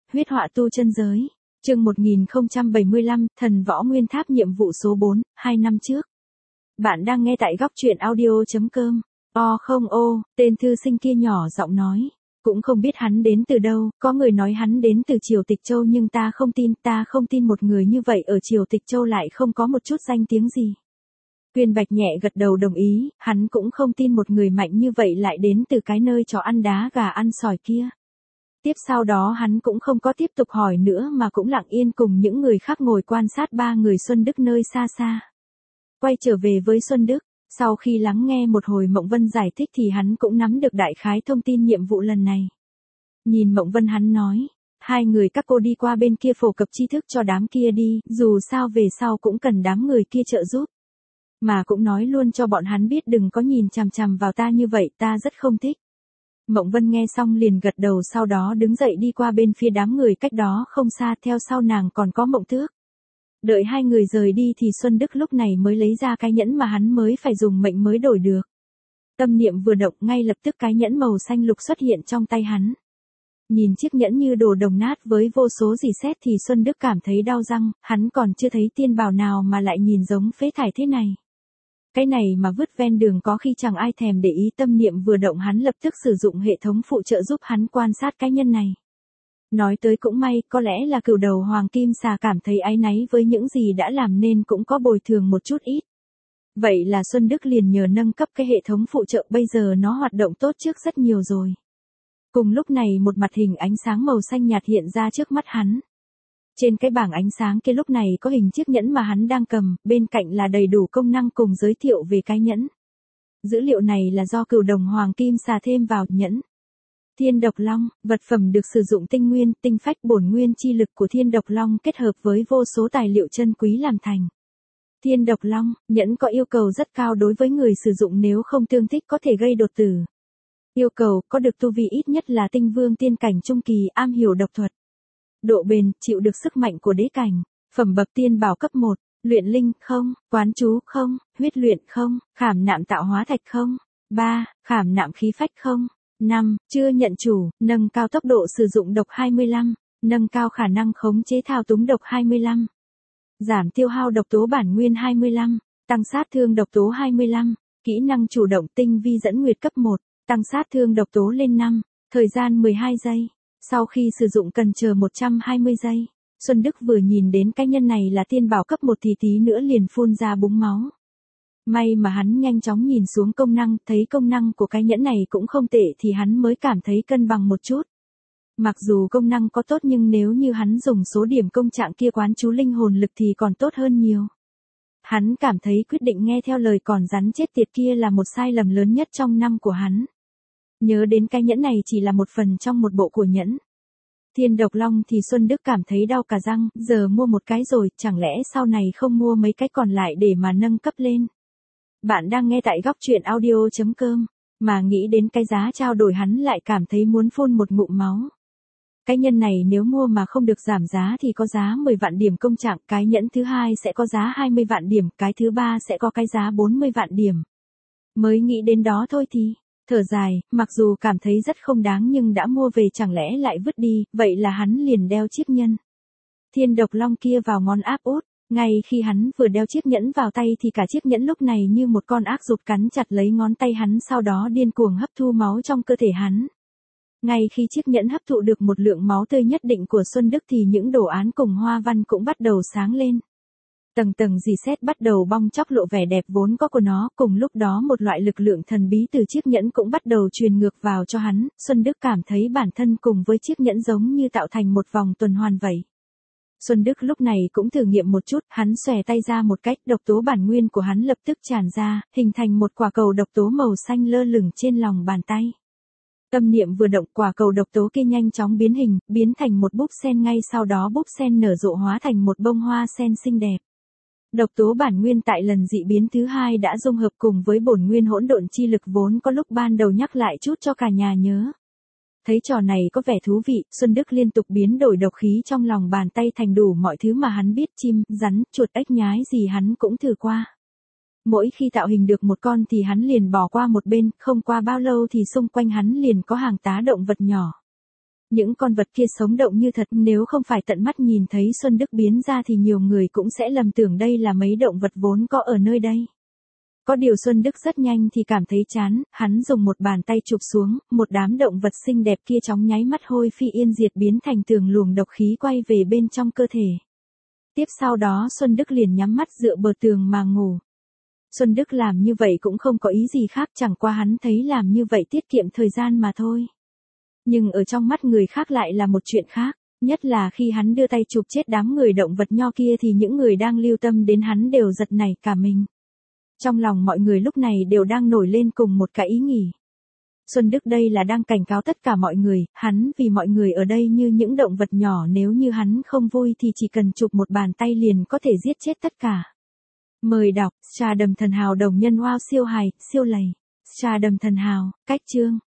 huyết họa tu chân giới. Chương 1075, Thần Võ Nguyên Tháp nhiệm vụ số 4, 2 năm trước. Bạn đang nghe tại góc truyện audio.com. Không ô, tên thư sinh kia nhỏ giọng nói. Cũng không biết hắn đến từ đâu, có người nói hắn đến từ Triều Tịch Châu nhưng ta không tin một người như vậy ở Triều Tịch Châu lại không có một chút danh tiếng gì. Uyên Bạch nhẹ gật đầu đồng ý, hắn cũng không tin một người mạnh như vậy lại đến từ cái nơi chó ăn đá gà ăn sỏi kia. Tiếp sau đó hắn cũng không có tiếp tục hỏi nữa mà cũng lặng yên cùng những người khác ngồi quan sát ba người Xuân Đức nơi xa xa. Quay trở về với Xuân Đức, sau khi lắng nghe một hồi Mộng Vân giải thích thì hắn cũng nắm được đại khái thông tin nhiệm vụ lần này. Nhìn Mộng Vân hắn nói, hai người các cô đi qua bên kia phổ cập tri thức cho đám kia đi, dù sao về sau cũng cần đám người kia trợ giúp. Mà cũng nói luôn cho bọn hắn biết đừng có nhìn chằm chằm vào ta như vậy, ta rất không thích. Mộng Vân nghe xong liền gật đầu, sau đó đứng dậy đi qua bên phía đám người cách đó không xa, theo sau nàng còn có Mộng Thước. Đợi hai người rời đi thì Xuân Đức lúc này mới lấy ra cái nhẫn mà hắn mới phải dùng mệnh mới đổi được. Tâm niệm vừa động ngay lập tức cái nhẫn màu xanh lục xuất hiện trong tay hắn. Nhìn chiếc nhẫn như đồ đồng nát với vô số rỉ sét thì Xuân Đức cảm thấy đau răng, hắn còn chưa thấy tiên bào nào mà lại nhìn giống phế thải thế này. Cái này mà vứt ven đường có khi chẳng ai thèm để ý, tâm niệm vừa động hắn lập tức sử dụng hệ thống phụ trợ giúp hắn quan sát cái nhân này. Nói tới cũng may, có lẽ là cửu đầu hoàng kim xà cảm thấy áy náy với những gì đã làm nên cũng có bồi thường một chút ít. Vậy là Xuân Đức liền nhờ nâng cấp cái hệ thống phụ trợ, bây giờ nó hoạt động tốt trước rất nhiều rồi. Cùng lúc này một mặt hình ánh sáng màu xanh nhạt hiện ra trước mắt hắn. Trên cái bảng ánh sáng kia lúc này có hình chiếc nhẫn mà hắn đang cầm, bên cạnh là đầy đủ công năng cùng giới thiệu về cái nhẫn. Dữ liệu này là do cửu đồng hoàng kim xà thêm vào nhẫn. Thiên độc long, vật phẩm được sử dụng tinh nguyên, tinh phách bổn nguyên chi lực của thiên độc long kết hợp với vô số tài liệu chân quý làm thành. Thiên độc long, nhẫn có yêu cầu rất cao đối với người sử dụng, nếu không tương thích có thể gây đột tử. Yêu cầu, có được tu vi ít nhất là tinh vương tiên cảnh trung kỳ, am hiểu độc thuật. Độ bền, chịu được sức mạnh của đế cảnh. Phẩm bậc tiên bảo cấp 1, luyện linh không, quán chú không, huyết luyện không, khảm nạm tạo hóa thạch không, 3, khảm nạm khí phách không, 5, chưa nhận chủ, nâng cao tốc độ sử dụng độc 25, nâng cao khả năng khống chế thao túng độc 25, giảm tiêu hao độc tố bản nguyên 25, tăng sát thương độc tố 25, kỹ năng chủ động tinh vi dẫn nguyệt cấp 1, tăng sát thương độc tố lên 5, thời gian 12 giây. Sau khi sử dụng cần chờ 120 giây. Xuân Đức vừa nhìn đến cái nhân này là tiên bảo cấp 1 thì tí nữa liền phun ra búng máu. May mà hắn nhanh chóng nhìn xuống công năng, thấy công năng của cái nhẫn này cũng không tệ thì hắn mới cảm thấy cân bằng một chút. Mặc dù công năng có tốt nhưng nếu như hắn dùng số điểm công trạng kia quán chú linh hồn lực thì còn tốt hơn nhiều. Hắn cảm thấy quyết định nghe theo lời còn rắn chết tiệt kia là một sai lầm lớn nhất trong năm của hắn. Nhớ đến cái nhẫn này chỉ là một phần trong một bộ của nhẫn. Thiên độc long thì Xuân Đức cảm thấy đau cả răng, giờ mua một cái rồi, chẳng lẽ sau này không mua mấy cái còn lại để mà nâng cấp lên. Bạn đang nghe tại góc truyện audio.com, mà nghĩ đến cái giá trao đổi hắn lại cảm thấy muốn phun một ngụm máu. Cái nhân này nếu mua mà không được giảm giá thì có giá 10 vạn điểm công trạng, cái nhẫn thứ hai sẽ có giá 20 vạn điểm, cái thứ ba sẽ có cái giá 40 vạn điểm. Mới nghĩ đến đó thôi thì thở dài, mặc dù cảm thấy rất không đáng nhưng đã mua về chẳng lẽ lại vứt đi, vậy là hắn liền đeo chiếc nhân thiên độc long kia vào ngón áp út. Ngay khi hắn vừa đeo chiếc nhẫn vào tay thì cả chiếc nhẫn lúc này như một con ác rụt cắn chặt lấy ngón tay hắn, sau đó điên cuồng hấp thu máu trong cơ thể hắn. Ngay khi chiếc nhẫn hấp thụ được một lượng máu tươi nhất định của Xuân Đức thì những đồ án cùng hoa văn cũng bắt đầu sáng lên. Tầng tầng rỉ sét bắt đầu bong chóc lộ vẻ đẹp vốn có của nó, cùng lúc đó một loại lực lượng thần bí từ chiếc nhẫn cũng bắt đầu truyền ngược vào cho hắn. Xuân Đức cảm thấy bản thân cùng với chiếc nhẫn giống như tạo thành một vòng tuần hoàn vậy. Xuân Đức lúc này cũng thử nghiệm một chút, hắn xòe tay ra một cách, độc tố bản nguyên của hắn lập tức tràn ra, hình thành một quả cầu độc tố màu xanh lơ lửng trên lòng bàn tay. Tâm niệm vừa động, quả cầu độc tố kia nhanh chóng biến hình, biến thành một búp sen, ngay sau đó búp sen nở rộ hóa thành một bông hoa sen xinh đẹp. Độc tố bản nguyên tại lần dị biến thứ hai đã dung hợp cùng với bổn nguyên hỗn độn chi lực vốn có lúc ban đầu nhắc lại chút cho cả nhà nhớ. Thấy trò này có vẻ thú vị, Xuân Đức liên tục biến đổi độc khí trong lòng bàn tay thành đủ mọi thứ mà hắn biết, chim, rắn, chuột, ếch nhái gì hắn cũng thử qua. Mỗi khi tạo hình được một con thì hắn liền bỏ qua một bên, không qua bao lâu thì xung quanh hắn liền có hàng tá động vật nhỏ. Những con vật kia sống động như thật, nếu không phải tận mắt nhìn thấy Xuân Đức biến ra thì nhiều người cũng sẽ lầm tưởng đây là mấy động vật vốn có ở nơi đây. Có điều Xuân Đức rất nhanh thì cảm thấy chán, hắn dùng một bàn tay chụp xuống, một đám động vật xinh đẹp kia chóng nháy mắt hôi phi yên diệt biến thành tường luồng độc khí quay về bên trong cơ thể. Tiếp sau đó Xuân Đức liền nhắm mắt dựa bờ tường mà ngủ. Xuân Đức làm như vậy cũng không có ý gì khác, chẳng qua hắn thấy làm như vậy tiết kiệm thời gian mà thôi. Nhưng ở trong mắt người khác lại là một chuyện khác, nhất là khi hắn đưa tay chụp chết đám người động vật nho kia thì những người đang lưu tâm đến hắn đều giật nảy cả mình. Trong lòng mọi người lúc này đều đang nổi lên cùng một cái ý nghĩ. Xuân Đức đây là đang cảnh cáo tất cả mọi người, hắn vì mọi người ở đây như những động vật nhỏ, nếu như hắn không vui thì chỉ cần chụp một bàn tay liền có thể giết chết tất cả. Mời đọc, Trà Đầm Thần Hào đồng nhân wow siêu hài, siêu lầy. Trà Đầm Thần Hào, cách chương.